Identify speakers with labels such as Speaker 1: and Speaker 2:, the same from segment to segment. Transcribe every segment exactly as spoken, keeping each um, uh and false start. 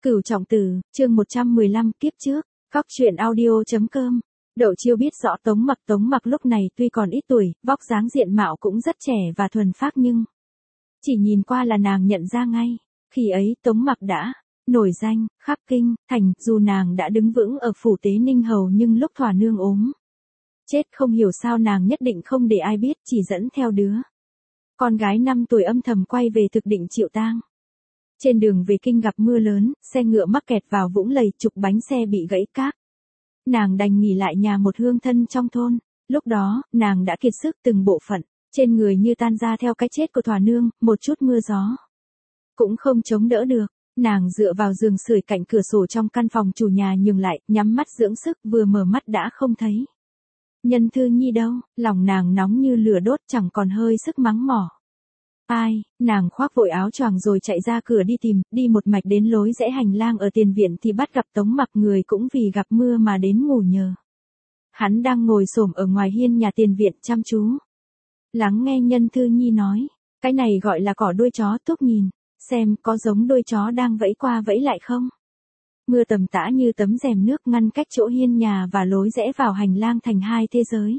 Speaker 1: Cửu Trọng Tử, chương một trăm mười lăm kiếp trước, Cóc truyện audio.com. Đậu Chiêu biết rõ Tống Mặc Tống Mặc lúc này tuy còn ít tuổi, vóc dáng diện mạo cũng rất trẻ và thuần phác nhưng chỉ nhìn qua là nàng nhận ra ngay. Khi ấy Tống Mặc đã nổi danh, khắp kinh, thành, dù nàng đã đứng vững ở phủ Tế Ninh Hầu nhưng lúc Thỏa Nương ốm chết không hiểu sao nàng nhất định không để ai biết, chỉ dẫn theo đứa con gái năm tuổi âm thầm quay về thực định chịu tang. Trên đường về kinh gặp mưa lớn, xe ngựa mắc kẹt vào vũng lầy, trục bánh xe bị gãy các. Nàng đành nghỉ lại nhà một hương thân trong thôn. Lúc đó, nàng đã kiệt sức từng bộ phận, trên người như tan ra theo cái chết của Thỏa Nương, một chút mưa gió cũng không chống đỡ được. Nàng dựa vào giường sưởi cạnh cửa sổ trong căn phòng chủ nhà nhường lại, nhắm mắt dưỡng sức, vừa mở mắt đã không thấy Nhân Thư Nhi đâu. Lòng nàng nóng như lửa đốt, chẳng còn hơi sức mắng mỏ ai. Nàng khoác vội áo choàng rồi chạy ra cửa đi tìm, đi một mạch đến lối rẽ hành lang ở tiền viện thì bắt gặp Tống Mặc, người cũng vì gặp mưa mà đến ngủ nhờ. Hắn đang ngồi xổm ở ngoài hiên nhà tiền viện chăm chú lắng nghe Nhân Thư Nhi nói. Cái này gọi là cỏ đuôi chó, Thúc nhìn xem có giống đuôi chó đang vẫy qua vẫy lại không. Mưa tầm tã như tấm rèm nước ngăn cách chỗ hiên nhà và lối rẽ vào hành lang thành hai thế giới.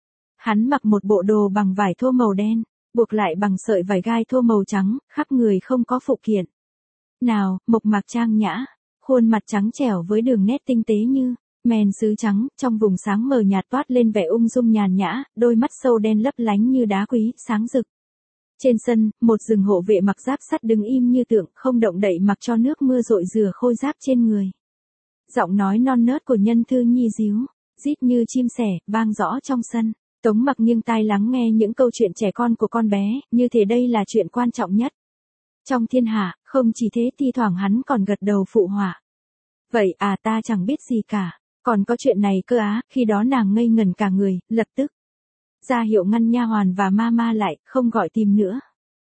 Speaker 1: Hắn mặc một bộ đồ bằng vải thô màu đen, buộc lại bằng sợi vải gai thô màu trắng, khắp người không có phụ kiện nào, mộc mạc trang nhã, khuôn mặt trắng trẻo với đường nét tinh tế như men sứ trắng, trong vùng sáng mờ nhạt toát lên vẻ ung dung nhàn nhã, đôi mắt sâu đen lấp lánh như đá quý, sáng rực. Trên sân, một rừng hộ vệ mặc giáp sắt đứng im như tượng, không động đậy mặc cho nước mưa rội rửa khôi giáp trên người. Giọng nói non nớt của Nhân Thư Nhi ríu rít như chim sẻ, vang rõ trong sân. Tống Mặc nghiêng tai lắng nghe những câu chuyện trẻ con của con bé, như thế đây là chuyện quan trọng nhất trong thiên hạ. Không chỉ thế, thi thoảng hắn còn gật đầu phụ họa. Vậy à, ta chẳng biết gì cả, còn có chuyện này cơ á. Khi đó nàng ngây ngẩn cả người, lập tức ra hiệu ngăn nha hoàn và ma ma lại, không gọi tìm nữa.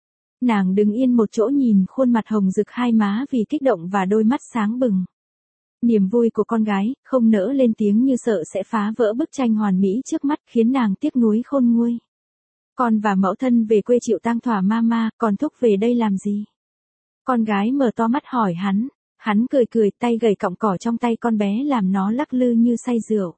Speaker 1: Nàng đứng yên một chỗ nhìn khuôn mặt hồng rực hai má vì kích động và đôi mắt sáng bừng niềm vui của con gái, không nỡ lên tiếng như sợ sẽ phá vỡ bức tranh hoàn mỹ trước mắt, khiến nàng tiếc nuối khôn nguôi. Con và mẫu thân về quê chịu tang Thỏa mama, còn Thúc về đây làm gì? Con gái mở to mắt hỏi hắn. Hắn cười cười, tay gầy cọng cỏ trong tay con bé làm nó lắc lư như say rượu.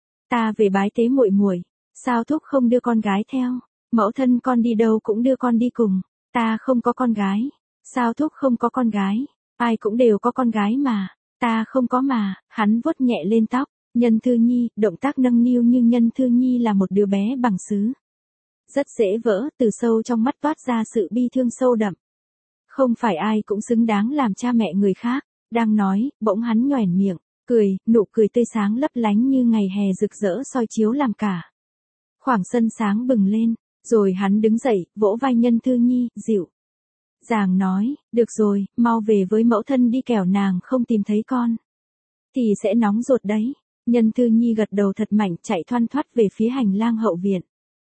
Speaker 1: Ta về bái tế muội muội, sao Thúc không đưa con gái theo? Mẫu thân con đi đâu cũng đưa con đi cùng. Ta không có con gái. Sao Thúc không có con gái? Ai cũng đều có con gái mà. Ta không có mà. Hắn vuốt nhẹ lên tóc Nhân Thư Nhi, động tác nâng niu như Nhân Thư Nhi là một đứa bé bằng sứ. Rất dễ vỡ, từ sâu trong mắt toát ra sự bi thương sâu đậm. Không phải ai cũng xứng đáng làm cha mẹ người khác. Đang nói, bỗng hắn nhoẻn miệng, cười, nụ cười tươi sáng lấp lánh như ngày hè rực rỡ soi chiếu làm cả khoảng sân sáng bừng lên. Rồi hắn đứng dậy, vỗ vai Nhân Thư Nhi, dịu dàng nói, được rồi, mau về với mẫu thân đi, kẻo nàng không tìm thấy con thì sẽ nóng ruột đấy. Nhân Thư Nhi gật đầu thật mạnh, chạy thoăn thoắt về phía hành lang hậu viện.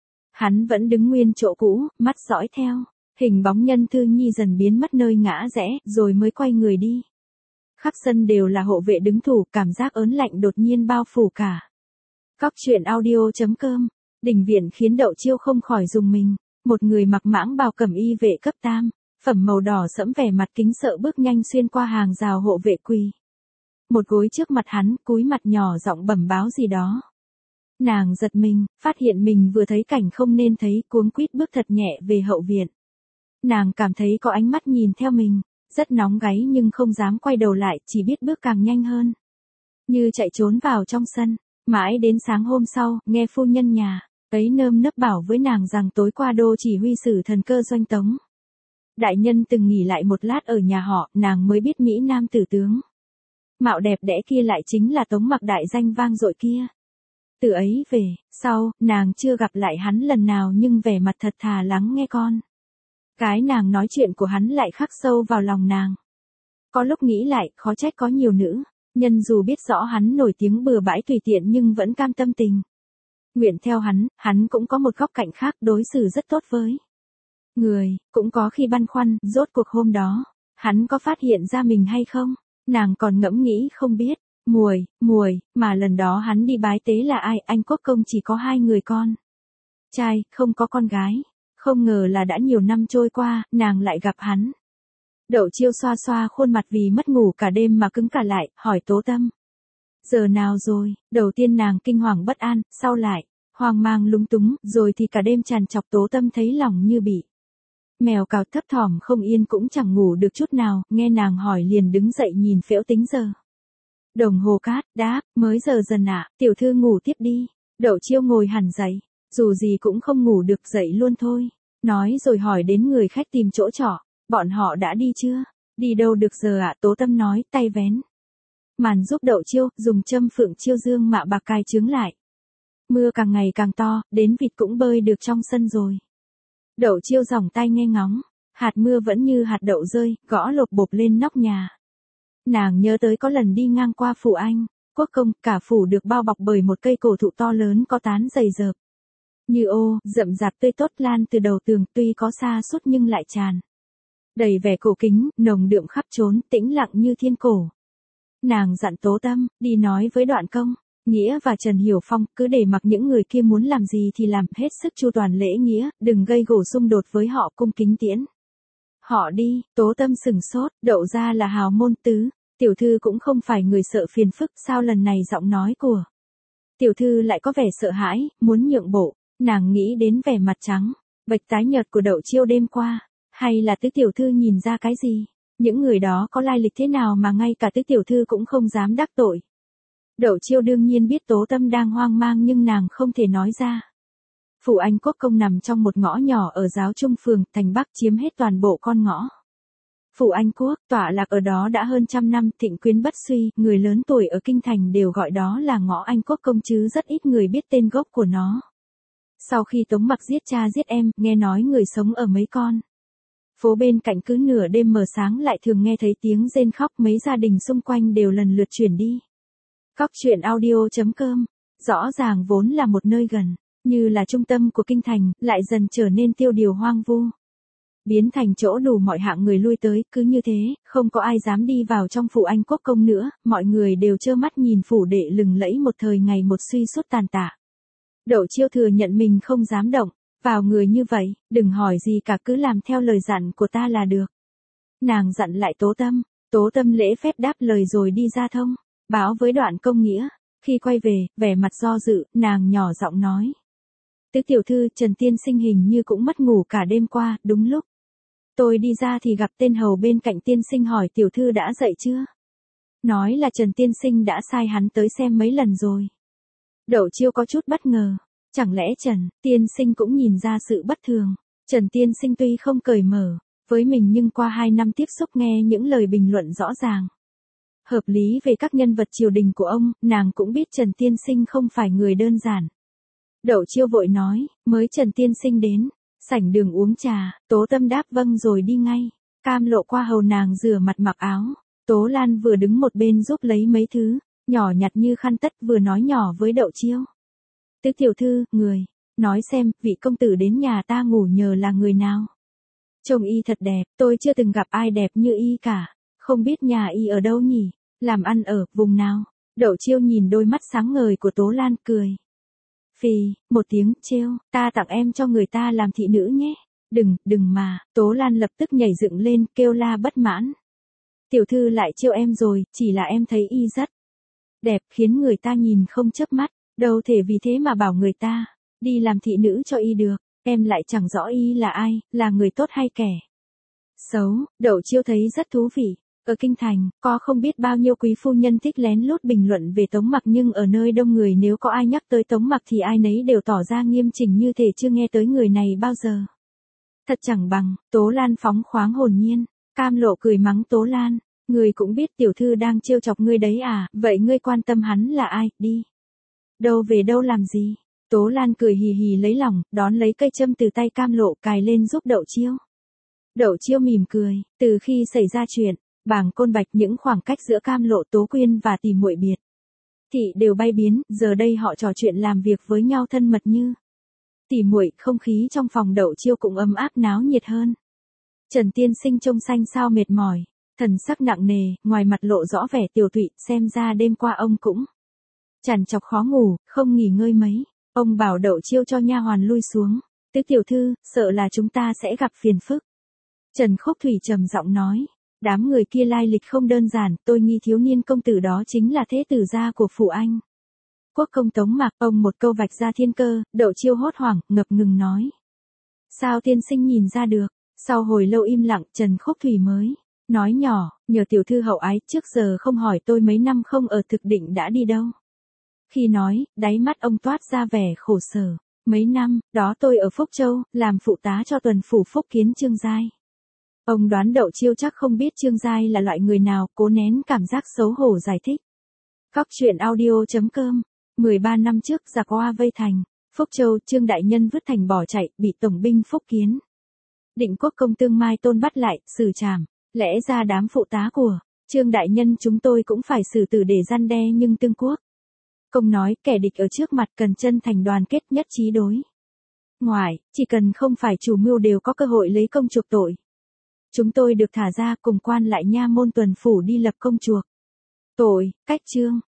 Speaker 1: Hắn vẫn đứng nguyên chỗ cũ, mắt dõi theo hình bóng Nhân Thư Nhi dần biến mất nơi ngã rẽ, rồi mới quay người đi. Khắp sân đều là hộ vệ đứng thủ, cảm giác ớn lạnh đột nhiên bao phủ cả. Cóc truyện audio.com. Đình viện khiến Đậu Chiêu không khỏi rùng mình. Một người mặc mãng bào cẩm y vệ cấp tam, phẩm màu đỏ sẫm, vẻ mặt kính sợ bước nhanh xuyên qua hàng rào hộ vệ, quỳ một gối trước mặt hắn, cúi mặt nhỏ giọng bẩm báo gì đó. Nàng giật mình, phát hiện mình vừa thấy cảnh không nên thấy, cuống quýt bước thật nhẹ về hậu viện. Nàng cảm thấy có ánh mắt nhìn theo mình, rất nóng gáy nhưng không dám quay đầu lại, chỉ biết bước càng nhanh hơn, như chạy trốn vào trong sân. Mãi đến sáng hôm sau, nghe phu nhân nhà ấy nơm nớp bảo với nàng rằng tối qua Đô chỉ huy sử thần cơ doanh Tống đại nhân từng nghỉ lại một lát ở nhà họ, nàng mới biết Mỹ Nam tử tướng mạo đẹp đẽ kia lại chính là Tống Mặc đại danh vang dội kia. Từ ấy về sau, nàng chưa gặp lại hắn lần nào, nhưng vẻ mặt thật thà lắng nghe con cái nàng nói chuyện của hắn lại khắc sâu vào lòng nàng. Có lúc nghĩ lại, khó trách có nhiều nữ nhân dù biết rõ hắn nổi tiếng bừa bãi tùy tiện nhưng vẫn cam tâm tình nguyện theo hắn. Hắn cũng có một góc cạnh khác, đối xử rất tốt với người. Cũng có khi băn khoăn, rốt cuộc hôm đó hắn có phát hiện ra mình hay không. Nàng còn ngẫm nghĩ không biết muội muội mà lần đó hắn đi bái tế là ai. Anh Quốc công chỉ có hai người con trai, không có con gái. Không ngờ là đã nhiều năm trôi qua, nàng lại gặp hắn. Đậu Chiêu xoa xoa khuôn mặt vì mất ngủ cả đêm mà cứng cả lại, hỏi Tố Tâm. Giờ nào rồi? Đầu tiên nàng kinh hoàng bất an, sau lại hoang mang lúng túng, rồi thì cả đêm tràn trọc. Tố Tâm thấy lòng như bị mèo cào, thấp thỏm không yên, cũng chẳng ngủ được chút nào. Nghe nàng hỏi liền đứng dậy nhìn phễu tính giờ. Đồng hồ cát, đáp, mới giờ dần ạ, tiểu thư ngủ tiếp đi. Đậu Chiêu ngồi hẳn dậy, dù gì cũng không ngủ được, dậy luôn thôi. Nói rồi hỏi đến người khách tìm chỗ trọ, bọn họ đã đi chưa? Đi đâu được giờ ạ? Tố Tâm nói, tay vén màn giúp Đậu Chiêu, dùng châm phượng chiêu dương mạ bạc cài chướng lại. Mưa càng ngày càng to, đến vịt cũng bơi được trong sân rồi. Đậu Chiêu giỏng tay nghe ngóng, hạt mưa vẫn như hạt đậu rơi, gõ lộp bộp lên nóc nhà. Nàng nhớ tới có lần đi ngang qua phủ Anh Quốc công, cả phủ được bao bọc bởi một cây cổ thụ to lớn có tán dày dợp như ô, rậm rạp tươi tốt, lan từ đầu tường, tuy có xa suốt nhưng lại tràn đầy vẻ cổ kính, nồng đượm khắp trốn, tĩnh lặng như thiên cổ. Nàng dặn Tố Tâm, đi nói với Đoạn Công, Nghĩa và Trần Hiểu Phong, cứ để mặc những người kia muốn làm gì thì làm, hết sức chu toàn lễ nghĩa, đừng gây gổ xung đột với họ, cung kính tiễn họ đi. Tố Tâm sừng sốt, Đậu gia là hào môn tứ, tiểu thư cũng không phải người sợ phiền phức, sao lần này giọng nói của tiểu thư lại có vẻ sợ hãi, muốn nhượng bộ. Nàng nghĩ đến vẻ mặt trắng bệch tái nhợt của Đậu Chiêu đêm qua, hay là tứ tiểu thư nhìn ra cái gì? Những người đó có lai lịch thế nào mà ngay cả tứ tiểu thư cũng không dám đắc tội? Đậu Chiêu đương nhiên biết Tố Tâm đang hoang mang, nhưng nàng không thể nói ra. Phủ Anh Quốc công nằm trong một ngõ nhỏ ở Giáo Trung phường, thành Bắc, chiếm hết toàn bộ con ngõ. Phủ Anh Quốc tọa lạc ở đó đã hơn trăm năm, thịnh quyến bất suy, người lớn tuổi ở kinh thành đều gọi đó là ngõ Anh Quốc công chứ rất ít người biết tên gốc của nó. Sau khi Tống Mặc giết cha giết em, nghe nói người sống ở mấy con phố bên cạnh cứ nửa đêm mờ sáng lại thường nghe thấy tiếng rên khóc, mấy gia đình xung quanh đều lần lượt chuyển đi. Cóc truyện audio chấm com, rõ ràng vốn là một nơi gần như là trung tâm của kinh thành, lại dần trở nên tiêu điều hoang vu, biến thành chỗ đủ mọi hạng người lui tới. Cứ như thế, không có ai dám đi vào trong phủ Anh Quốc công nữa, mọi người đều trơ mắt nhìn phủ đệ lừng lẫy một thời ngày một suy sút tàn tạ. Đậu Chiêu thừa nhận mình không dám động vào người như vậy, đừng hỏi gì cả, cứ làm theo lời dặn của ta là được. Nàng dặn lại Tố Tâm. Tố Tâm lễ phép đáp lời rồi đi ra thông báo với Đoạn Công Nghĩa. Khi quay về, vẻ mặt do dự, nàng nhỏ giọng nói. Tứ tiểu thư, Trần tiên sinh hình như cũng mất ngủ cả đêm qua. Đúng lúc tôi đi ra thì gặp tên hầu bên cạnh tiên sinh, hỏi tiểu thư đã dậy chưa? Nói là Trần tiên sinh đã sai hắn tới xem mấy lần rồi. Đậu Chiêu có chút bất ngờ. Chẳng lẽ Trần tiên sinh cũng nhìn ra sự bất thường? Trần tiên sinh tuy không cởi mở với mình, nhưng qua hai năm tiếp xúc nghe những lời bình luận rõ ràng hợp lý về các nhân vật triều đình của ông, nàng cũng biết Trần tiên sinh không phải người đơn giản. Đậu Chiêu vội nói, mới Trần tiên sinh đến sảnh đường uống trà. Tố Tâm đáp vâng rồi đi ngay. Cam Lộ qua hầu nàng rửa mặt mặc áo. Tố Lan vừa đứng một bên giúp lấy mấy thứ nhỏ nhặt như khăn tất, vừa nói nhỏ với Đậu Chiêu. Tứ tiểu thư, người nói xem, vị công tử đến nhà ta ngủ nhờ là người nào? Trông y thật đẹp, tôi chưa từng gặp ai đẹp như y cả. Không biết nhà y ở đâu nhỉ? Làm ăn ở vùng nào? Đậu Chiêu nhìn đôi mắt sáng ngời của Tố Lan, cười phì một tiếng, trêu, ta tặng em cho người ta làm thị nữ nhé. Đừng, đừng mà. Tố Lan lập tức nhảy dựng lên, kêu la bất mãn. Tiểu thư lại trêu em rồi, chỉ là em thấy y rất đẹp, khiến người ta nhìn không chớp mắt. Đâu thể vì thế mà bảo người ta đi làm thị nữ cho y được. Em lại chẳng rõ y là ai, là người tốt hay kẻ xấu. Đậu Chiêu thấy rất thú vị. Ở kinh thành, có không biết bao nhiêu quý phu nhân thích lén lút bình luận về Tống Mặc, nhưng ở nơi đông người nếu có ai nhắc tới Tống Mặc thì ai nấy đều tỏ ra nghiêm chỉnh như thể chưa nghe tới người này bao giờ. Thật chẳng bằng. Tố Lan phóng khoáng hồn nhiên. Cam Lộ cười mắng Tố Lan, ngươi cũng biết tiểu thư đang trêu chọc ngươi đấy à, vậy ngươi quan tâm hắn là ai, đi đâu về đâu làm gì? Tố Lan cười hì hì lấy lòng, đón lấy cây châm từ tay Cam Lộ cài lên giúp Đậu Chiêu. Đậu Chiêu mỉm cười. Từ khi xảy ra chuyện Bàng Côn Bạch, những khoảng cách giữa Cam Lộ, Tố Quyên và tỷ muội Biệt Thị đều bay biến, giờ đây họ trò chuyện làm việc với nhau thân mật như tỷ muội. Không khí trong phòng Đậu Chiêu cũng ấm áp náo nhiệt hơn. Trần tiên sinh trông xanh xao mệt mỏi, thần sắc nặng nề, ngoài mặt lộ rõ vẻ tiều tụy, xem ra đêm qua ông cũng trằn trọc khó ngủ, không nghỉ ngơi mấy. Ông bảo Đậu Chiêu cho nha hoàn lui xuống. Tứ tiểu thư, sợ là chúng ta sẽ gặp phiền phức. Trần Khúc Thủy trầm giọng nói. Đám người kia lai lịch không đơn giản, tôi nghi thiếu niên công tử đó chính là thế tử gia của phủ Anh. Quốc công Tống Mạc, ông một câu vạch ra thiên cơ, Đậu Chiêu hốt hoảng, ngập ngừng nói. Sao tiên sinh nhìn ra được? Sau hồi lâu im lặng, Trần Khúc Thủy mới nói nhỏ, nhờ tiểu thư hậu ái, trước giờ không hỏi tôi mấy năm không ở thực định đã đi đâu. Khi nói, đáy mắt ông toát ra vẻ khổ sở. Mấy năm, đó tôi ở Phúc Châu, làm phụ tá cho tuần phủ Phúc Kiến Trương Giai. Ông đoán Đậu Chiêu chắc không biết Trương Giai là loại người nào, cố nén cảm giác xấu hổ giải thích. Cóc truyện audio chấm com. mười ba năm trước giặc Hoa vây thành Phúc Châu, Trương đại nhân vứt thành bỏ chạy, bị tổng binh Phúc Kiến Định Quốc công Tương Mai Tôn bắt lại, xử trảm. Lẽ ra đám phụ tá của Trương đại nhân chúng tôi cũng phải xử tử để răn đe, nhưng Tương Quốc công nói kẻ địch ở trước mặt cần chân thành đoàn kết, nhất trí đối ngoại, chỉ cần không phải chủ mưu đều có cơ hội lấy công chuộc tội. Chúng tôi được thả ra cùng quan lại nha môn tuần phủ đi lập công chuộc tội. Cách Trương